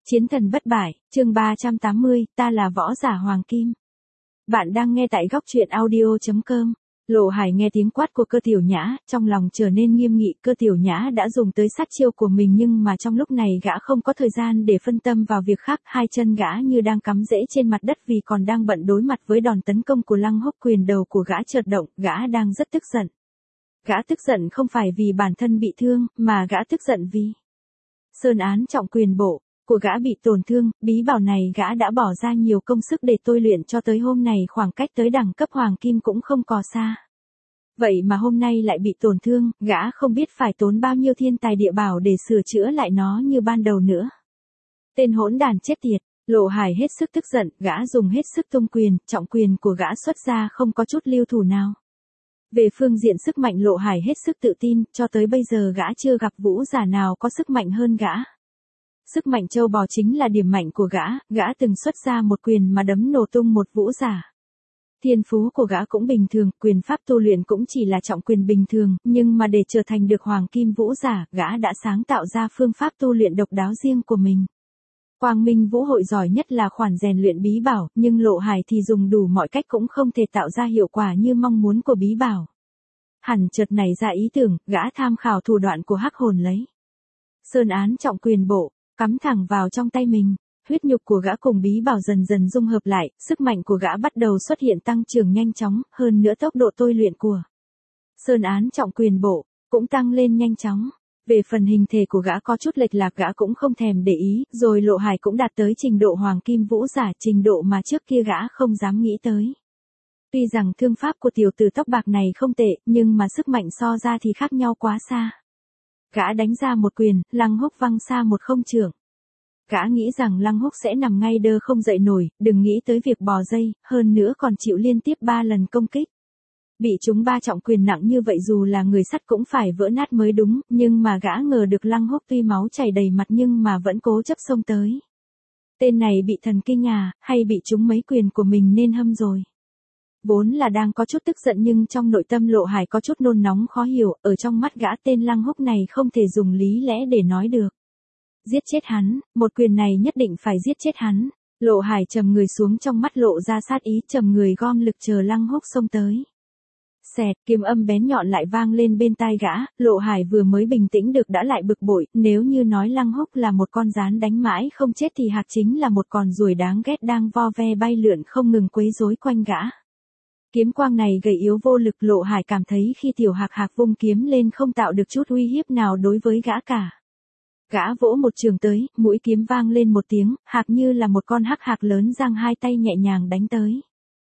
Chiến thần bất bại, chương 380, ta là võ giả Hoàng Kim. Bạn đang nghe tại góc truyện audio.com. Lộ Hải nghe tiếng quát của Cơ Tiểu Nhã, trong lòng trở nên nghiêm nghị. Cơ Tiểu Nhã đã dùng tới sát chiêu của mình nhưng mà trong lúc này gã không có thời gian để phân tâm vào việc khác. Hai chân gã như đang cắm rễ trên mặt đất vì còn đang bận đối mặt với đòn tấn công của Lăng Húc. Quyền đầu của gã chợt động, gã đang rất tức giận. Gã tức giận không phải vì bản thân bị thương, mà gã tức giận vì Sơn Án Trọng Quyền Bộ của gã bị tổn thương. Bí bảo này gã đã bỏ ra nhiều công sức để tôi luyện cho tới hôm nay, khoảng cách tới đẳng cấp Hoàng Kim cũng không còn xa. Vậy mà hôm nay lại bị tổn thương, gã không biết phải tốn bao nhiêu thiên tài địa bảo để sửa chữa lại nó như ban đầu nữa. Tên hỗn đàn chết tiệt. Lộ Hải hết sức tức giận, gã dùng hết sức tung quyền, trọng quyền của gã xuất ra không có chút lưu thủ nào. Về phương diện sức mạnh Lộ Hải hết sức tự tin, cho tới bây giờ gã chưa gặp vũ giả nào có sức mạnh hơn gã. Sức mạnh châu bò chính là điểm mạnh của gã từng xuất ra một quyền mà đấm nổ tung một vũ giả. Thiên phú của gã cũng bình thường, quyền pháp tu luyện cũng chỉ là trọng quyền bình thường, nhưng mà để trở thành được Hoàng Kim vũ giả, gã đã sáng tạo ra phương pháp tu luyện độc đáo riêng của mình. Quang Minh Vũ Hội giỏi nhất là khoản rèn luyện bí bảo, nhưng Lộ Hải thì dùng đủ mọi cách cũng không thể tạo ra hiệu quả như mong muốn của bí bảo. Hẳn chợt nảy ra ý tưởng, gã tham khảo thủ đoạn của Hắc Hồn lấy Sơn Án Trọng Quyền Bộ, cắm thẳng vào trong tay mình. Huyết nhục của gã cùng bí bảo dần dần dung hợp lại, sức mạnh của gã bắt đầu xuất hiện tăng trưởng nhanh chóng, hơn nữa tốc độ tôi luyện của Sơn Án Trọng Quyền Bộ cũng tăng lên nhanh chóng. Về phần hình thể của gã có chút lệch lạc gã cũng không thèm để ý, rồi Lộ Hải cũng đạt tới trình độ Hoàng Kim vũ giả, trình độ mà trước kia gã không dám nghĩ tới. Tuy rằng thương pháp của tiểu tử tóc bạc này không tệ, nhưng mà sức mạnh so ra thì khác nhau quá xa. Gã đánh ra một quyền, Lăng Húc văng xa một không chưởng. Gã nghĩ rằng Lăng Húc sẽ nằm ngay đơ không dậy nổi, đừng nghĩ tới việc bò dây, hơn nữa còn chịu liên tiếp 3 lần công kích. Bị chúng 3 trọng quyền nặng như vậy dù là người sắt cũng phải vỡ nát mới đúng, nhưng mà gã ngờ được Lăng Húc tuy máu chảy đầy mặt nhưng mà vẫn cố chấp xông tới. Tên này bị thần kinh à, hay bị chúng mấy quyền của mình nên hâm rồi. Vốn là đang có chút tức giận nhưng trong nội tâm Lộ Hải có chút nôn nóng khó hiểu, ở trong mắt gã tên Lăng Húc này không thể dùng lý lẽ để nói được. Giết chết hắn, một quyền này nhất định phải giết chết hắn. Lộ Hải trầm người xuống, trong mắt lộ ra sát ý, trầm người gom lực chờ Lăng Húc xông tới. Xẹt, kiếm âm bén nhọn lại vang lên bên tai gã. Lộ Hải vừa mới bình tĩnh được đã lại bực bội, nếu như nói Lăng Húc là một con gián đánh mãi không chết thì Hạc chính là một con ruồi đáng ghét đang vo ve bay lượn không ngừng quấy rối quanh gã. Kiếm quang này gầy yếu vô lực, Lộ Hải cảm thấy khi tiểu Hạc vung kiếm lên không tạo được chút uy hiếp nào đối với gã cả. Gã vỗ một trường tới, mũi kiếm vang lên một tiếng, Hạc như là một con hắc lớn giang hai tay nhẹ nhàng đánh tới.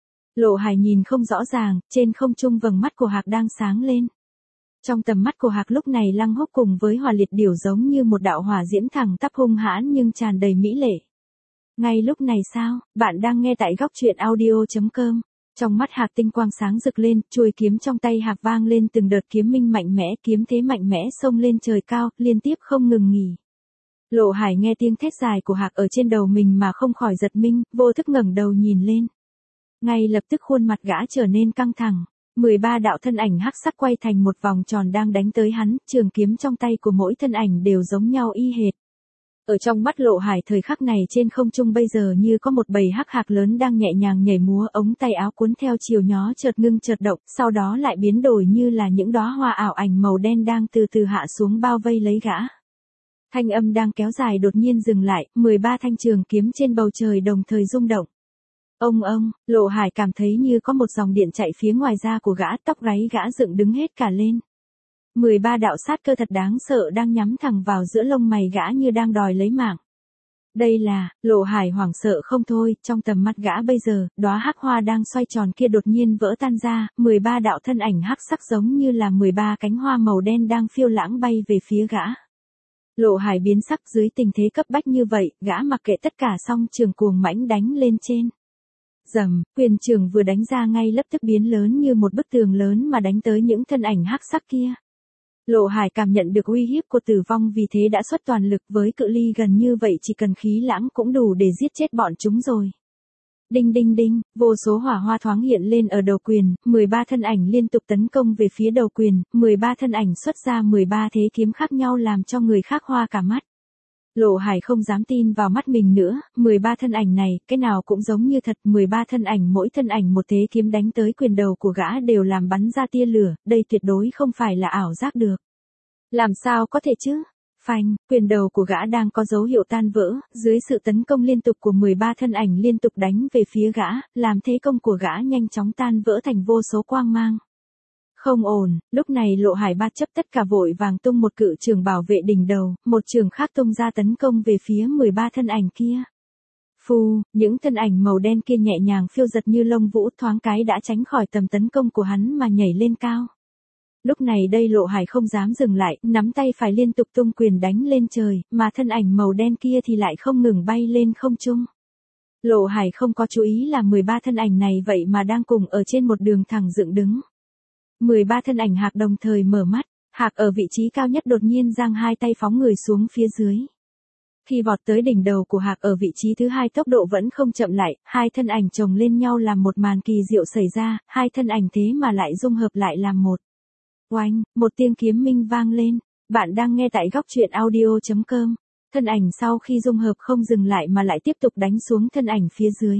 Lộ Hải nhìn không rõ ràng, trên không trung vầng mắt của Hạc đang sáng lên. Trong tầm mắt của Hạc lúc này Lăng Húc cùng với Hỏa Liệt Điểu giống như một đạo hỏa diễm thẳng tắp hung hãn nhưng tràn đầy mỹ lệ. Ngay lúc này sao, bạn đang nghe tại góc truyện audio.com. Trong mắt Hạc tinh quang sáng rực lên, chuôi kiếm trong tay Hạc vang lên từng đợt kiếm minh mạnh mẽ, kiếm thế mạnh mẽ xông lên trời cao, liên tiếp không ngừng nghỉ. Lộ Hải nghe tiếng thét dài của Hạc ở trên đầu mình mà không khỏi giật mình, vô thức ngẩng đầu nhìn lên. Ngay lập tức khuôn mặt gã trở nên căng thẳng. 13 đạo thân ảnh hắc sắc quay thành một vòng tròn đang đánh tới hắn, trường kiếm trong tay của mỗi thân ảnh đều giống nhau y hệt. Ở trong mắt Lộ Hải thời khắc này trên không trung bây giờ như có một bầy hắc lớn đang nhẹ nhàng nhảy múa, ống tay áo cuốn theo chiều gió chợt ngưng chợt động, sau đó lại biến đổi như là những đóa hoa ảo ảnh màu đen đang từ từ hạ xuống bao vây lấy gã. Thanh âm đang kéo dài đột nhiên dừng lại, 13 thanh trường kiếm trên bầu trời đồng thời rung động. Ông, Lộ Hải cảm thấy như có một dòng điện chạy phía ngoài da của gã, tóc gáy gã dựng đứng hết cả lên. 13 đạo sát cơ thật đáng sợ đang nhắm thẳng vào giữa lông mày gã như đang đòi lấy mạng. Đây là, Lộ Hải hoảng sợ không thôi, trong tầm mắt gã bây giờ, đóa hắc hoa đang xoay tròn kia đột nhiên vỡ tan ra, 13 đạo thân ảnh hắc sắc giống như là 13 cánh hoa màu đen đang phiêu lãng bay về phía gã. Lộ Hải biến sắc dưới tình thế cấp bách như vậy, gã mặc kệ tất cả song trường cuồng mãnh đánh lên trên. Rầm, quyền trường vừa đánh ra ngay lập tức biến lớn như một bức tường lớn mà đánh tới những thân ảnh hắc sắc kia. Lộ Hải cảm nhận được uy hiếp của tử vong vì thế đã xuất toàn lực, với cự ly gần như vậy chỉ cần khí lãng cũng đủ để giết chết bọn chúng rồi. Đinh đinh đinh, vô số hỏa hoa thoáng hiện lên ở đầu quyền, 13 thân ảnh liên tục tấn công về phía đầu quyền, 13 thân ảnh xuất ra 13 thế kiếm khác nhau làm cho người khác hoa cả mắt. Lộ Hải không dám tin vào mắt mình nữa, 13 thân ảnh này, cái nào cũng giống như thật, 13 thân ảnh mỗi thân ảnh một thế kiếm đánh tới quyền đầu của gã đều làm bắn ra tia lửa, đây tuyệt đối không phải là ảo giác được. Làm sao có thể chứ? Phanh, quyền đầu của gã đang có dấu hiệu tan vỡ, dưới sự tấn công liên tục của 13 thân ảnh liên tục đánh về phía gã, làm thế công của gã nhanh chóng tan vỡ thành vô số quang mang. Không ổn, lúc này Lộ Hải bất chấp tất cả vội vàng tung một cự trường bảo vệ đỉnh đầu, một trường khác tung ra tấn công về phía 13 thân ảnh kia. Phù, những thân ảnh màu đen kia nhẹ nhàng phiêu giật như lông vũ thoáng cái đã tránh khỏi tầm tấn công của hắn mà nhảy lên cao. Lúc này đây Lộ Hải không dám dừng lại, nắm tay phải liên tục tung quyền đánh lên trời, mà thân ảnh màu đen kia thì lại không ngừng bay lên không trung. Lộ Hải không có chú ý là 13 thân ảnh này vậy mà đang cùng ở trên một đường thẳng dựng đứng. 13 thân ảnh Hạc đồng thời mở mắt, Hạc ở vị trí cao nhất đột nhiên giang hai tay phóng người xuống phía dưới. Khi vọt tới đỉnh đầu của Hạc ở vị trí thứ hai tốc độ vẫn không chậm lại, hai thân ảnh chồng lên nhau làm một màn kỳ diệu xảy ra, hai thân ảnh thế mà lại dung hợp lại làm một. Oanh, một tiếng kiếm minh vang lên, bạn đang nghe tại góc truyện audio.com. Thân ảnh sau khi dung hợp không dừng lại mà lại tiếp tục đánh xuống thân ảnh phía dưới.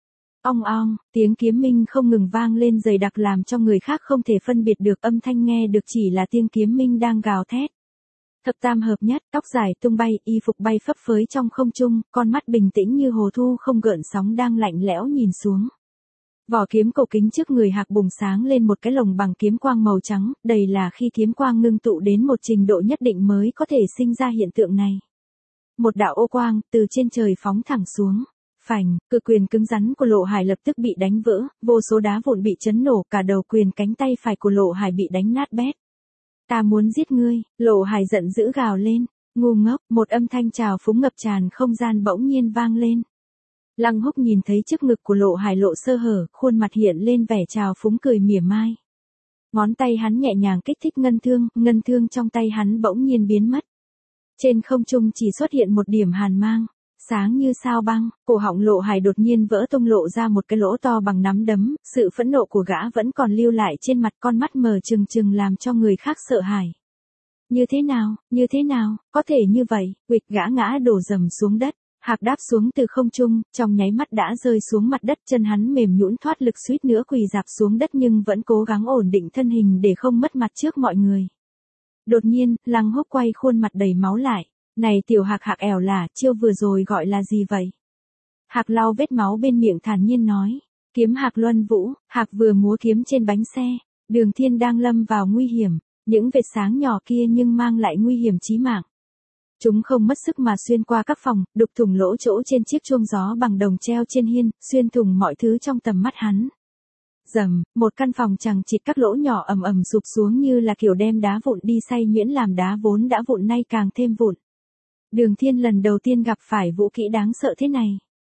Ong ong, tiếng kiếm minh không ngừng vang lên dày đặc làm cho người khác không thể phân biệt được âm thanh nghe được chỉ là tiếng kiếm minh đang gào thét. Thập tam hợp nhất, tóc dài tung bay, y phục bay phấp phới trong không trung, con mắt bình tĩnh như hồ thu không gợn sóng đang lạnh lẽo nhìn xuống. Vỏ kiếm cổ kính trước người Hạc bùng sáng lên một cái lồng bằng kiếm quang màu trắng, đây là khi kiếm quang ngưng tụ đến một trình độ nhất định mới có thể sinh ra hiện tượng này. Một đạo ô quang từ trên trời phóng thẳng xuống. Phành, cự quyền cứng rắn của Lộ Hải lập tức bị đánh vỡ, vô số đá vụn bị chấn nổ, cả đầu quyền cánh tay phải của Lộ Hải bị đánh nát bét. Ta muốn giết ngươi, Lộ Hải giận dữ gào lên, ngu ngốc, một âm thanh trào phúng ngập tràn không gian bỗng nhiên vang lên. Lăng Húc nhìn thấy trước ngực của Lộ Hải lộ sơ hở, khuôn mặt hiện lên vẻ trào phúng cười mỉa mai. Ngón tay hắn nhẹ nhàng kích thích ngân thương trong tay hắn bỗng nhiên biến mất. Trên không trung chỉ xuất hiện một điểm hàn mang. Sáng như sao băng, cổ họng Lộ Hải đột nhiên vỡ tung lộ ra một cái lỗ to bằng nắm đấm, sự phẫn nộ của gã vẫn còn lưu lại trên mặt, con mắt mờ trừng trừng làm cho người khác sợ hãi. Như thế nào, có thể như vậy, quịch gã ngã đổ rầm xuống đất, Hạc đáp xuống từ không trung, trong nháy mắt đã rơi xuống mặt đất, chân hắn mềm nhũn thoát lực suýt nữa quỳ rạp xuống đất nhưng vẫn cố gắng ổn định thân hình để không mất mặt trước mọi người. Đột nhiên, Lăng Húc quay khuôn mặt đầy máu lại. Này tiểu Hạc, Hạc ẻo lả, chiêu vừa rồi gọi là gì vậy? Hạc lau vết máu bên miệng thản nhiên nói. Kiếm Hạc Luân Vũ, Hạc vừa múa kiếm trên bánh xe. Đường Thiên đang lâm vào nguy hiểm. Những vệt sáng nhỏ kia nhưng mang lại nguy hiểm chí mạng. Chúng không mất sức mà xuyên qua các phòng, đục thủng lỗ chỗ trên chiếc chuông gió bằng đồng treo trên hiên, xuyên thủng mọi thứ trong tầm mắt hắn. Rầm, một căn phòng chằng chịt các lỗ nhỏ ầm ầm sụp xuống như là kiểu đem đá vụn đi xay nhuyễn làm đá vốn đã vụn nay càng thêm vụn. Đường Thiên lần đầu tiên gặp phải vũ khí đáng sợ thế này.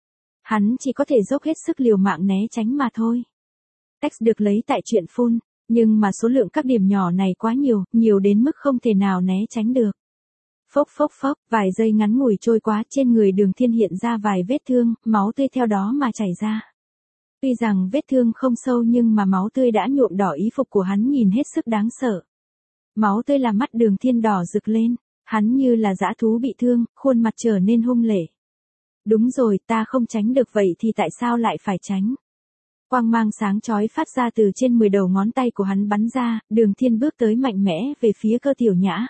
Hắn chỉ có thể dốc hết sức liều mạng né tránh mà thôi. Text được lấy tại truyện phun, nhưng mà số lượng các điểm nhỏ này quá nhiều đến mức không thể nào né tránh được. Phốc phốc phốc, vài giây ngắn ngủi trôi qua, trên người Đường Thiên hiện ra vài vết thương, máu tươi theo đó mà chảy ra. Tuy rằng vết thương không sâu nhưng mà máu tươi đã nhuộm đỏ y phục của hắn nhìn hết sức đáng sợ. Máu tươi làm mắt Đường Thiên đỏ rực lên. Hắn như là dã thú bị thương, khuôn mặt trở nên hung lệ. Đúng rồi, ta không tránh được vậy thì tại sao lại phải tránh? Quang mang sáng chói phát ra từ trên 10 đầu ngón tay của hắn bắn ra, Đường Thiên bước tới mạnh mẽ về phía Cơ Tiểu Nhã.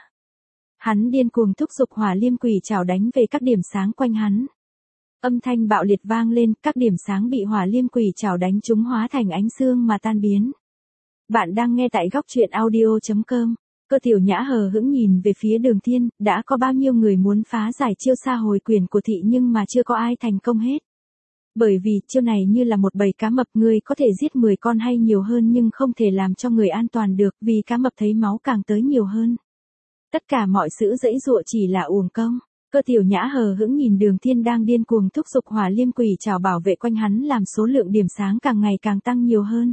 Hắn điên cuồng thúc giục hỏa liêm quỷ trảo đánh về các điểm sáng quanh hắn. Âm thanh bạo liệt vang lên, các điểm sáng bị hỏa liêm quỷ trảo đánh trúng hóa thành ánh xương mà tan biến. Bạn đang nghe tại góc truyện audio.com. Cơ Tiểu Nhã hờ hững nhìn về phía Đường Thiên, đã có bao nhiêu người muốn phá giải chiêu sa hồi quyền của thị nhưng mà chưa có ai thành công hết. Bởi vì chiêu này như là một bầy cá mập, người có thể giết 10 con hay nhiều hơn nhưng không thể làm cho người an toàn được vì cá mập thấy máu càng tới nhiều hơn. Tất cả mọi sự dãy dụa chỉ là uổng công. Cơ Tiểu Nhã hờ hững nhìn Đường Thiên đang điên cuồng thúc giục hỏa liêm quỷ trảo bảo vệ quanh hắn làm số lượng điểm sáng càng ngày càng tăng nhiều hơn.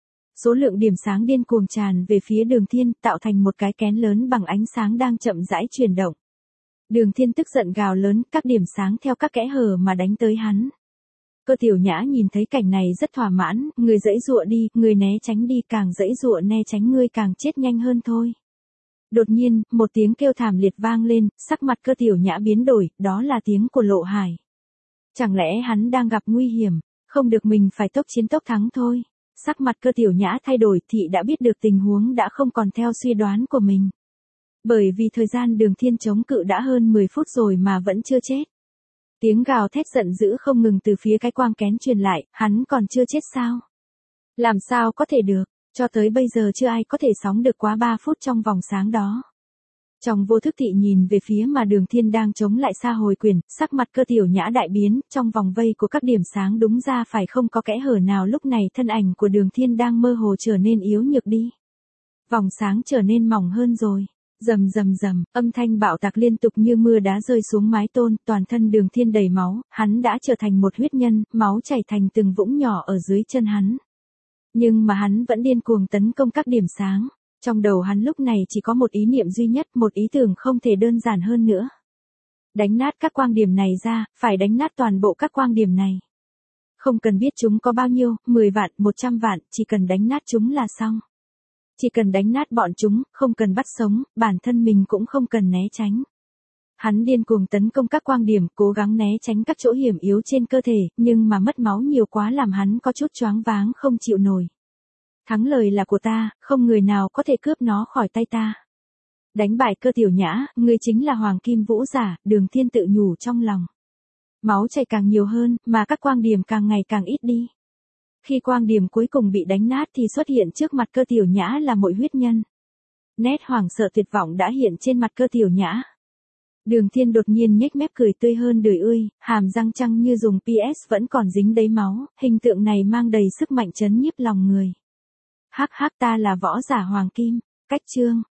Số lượng điểm sáng điên cuồng tràn về phía Đường Thiên, tạo thành một cái kén lớn bằng ánh sáng đang chậm rãi chuyển động. Đường Thiên tức giận gào lớn, các điểm sáng theo các kẽ hở mà đánh tới hắn. Cơ Tiểu Nhã nhìn thấy cảnh này rất thỏa mãn, người dãy dụa đi, người né tránh đi, càng dãy dụa né tránh ngươi càng chết nhanh hơn thôi. Đột nhiên, một tiếng kêu thảm liệt vang lên, sắc mặt Cơ Tiểu Nhã biến đổi, đó là tiếng của Lộ Hải. Chẳng lẽ hắn đang gặp nguy hiểm, không được mình phải tốc chiến tốc thắng thôi. Sắc mặt Cơ Tiểu Nhã thay đổi, thị đã biết được tình huống đã không còn theo suy đoán của mình. Bởi vì thời gian Đường Thiên chống cự đã hơn 10 phút rồi mà vẫn chưa chết. Tiếng gào thét giận dữ không ngừng từ phía cái quang kén truyền lại, hắn còn chưa chết sao? Làm sao có thể được, cho tới bây giờ chưa ai có thể sống được quá 3 phút trong vòng sáng đó. Trong vô thức thị nhìn về phía mà Đường Thiên đang chống lại Sa Hồi Quyền, sắc mặt Cơ Tiểu Nhã đại biến, trong vòng vây của các điểm sáng đúng ra phải không có kẽ hở nào, lúc này thân ảnh của Đường Thiên đang mơ hồ trở nên yếu nhược đi. Vòng sáng trở nên mỏng hơn rồi. Rầm rầm rầm, âm thanh bạo tạc liên tục như mưa đá rơi xuống mái tôn, toàn thân Đường Thiên đầy máu, hắn đã trở thành một huyết nhân, máu chảy thành từng vũng nhỏ ở dưới chân hắn. Nhưng mà hắn vẫn điên cuồng tấn công các điểm sáng. Trong đầu hắn lúc này chỉ có một ý niệm duy nhất, một ý tưởng không thể đơn giản hơn nữa. Đánh nát các quang điểm này ra, phải đánh nát toàn bộ các quang điểm này. Không cần biết chúng có bao nhiêu, 10 vạn, 100 vạn, chỉ cần đánh nát chúng là xong. Chỉ cần đánh nát bọn chúng, không cần bắt sống, bản thân mình cũng không cần né tránh. Hắn điên cuồng tấn công các quang điểm, cố gắng né tránh các chỗ hiểm yếu trên cơ thể, nhưng mà mất máu nhiều quá làm hắn có chút choáng váng không chịu nổi. Thắng lời là của ta, không người nào có thể cướp nó khỏi tay ta. Đánh bại Cơ Tiểu Nhã, ngươi chính là Hoàng Kim Vũ Giả, Đường Thiên tự nhủ trong lòng. Máu chảy càng nhiều hơn, mà các quang điểm càng ngày càng ít đi. Khi quang điểm cuối cùng bị đánh nát thì xuất hiện trước mặt Cơ Tiểu Nhã là một huyết nhân. Nét hoảng sợ tuyệt vọng đã hiện trên mặt Cơ Tiểu Nhã. Đường Thiên đột nhiên nhếch mép cười tươi hơn đời ươi, hàm răng trắng như dùng PS vẫn còn dính đầy máu, hình tượng này mang đầy sức mạnh trấn nhiếp lòng người. Hắc hắc, ta là võ giả Hoàng Kim, cách chương.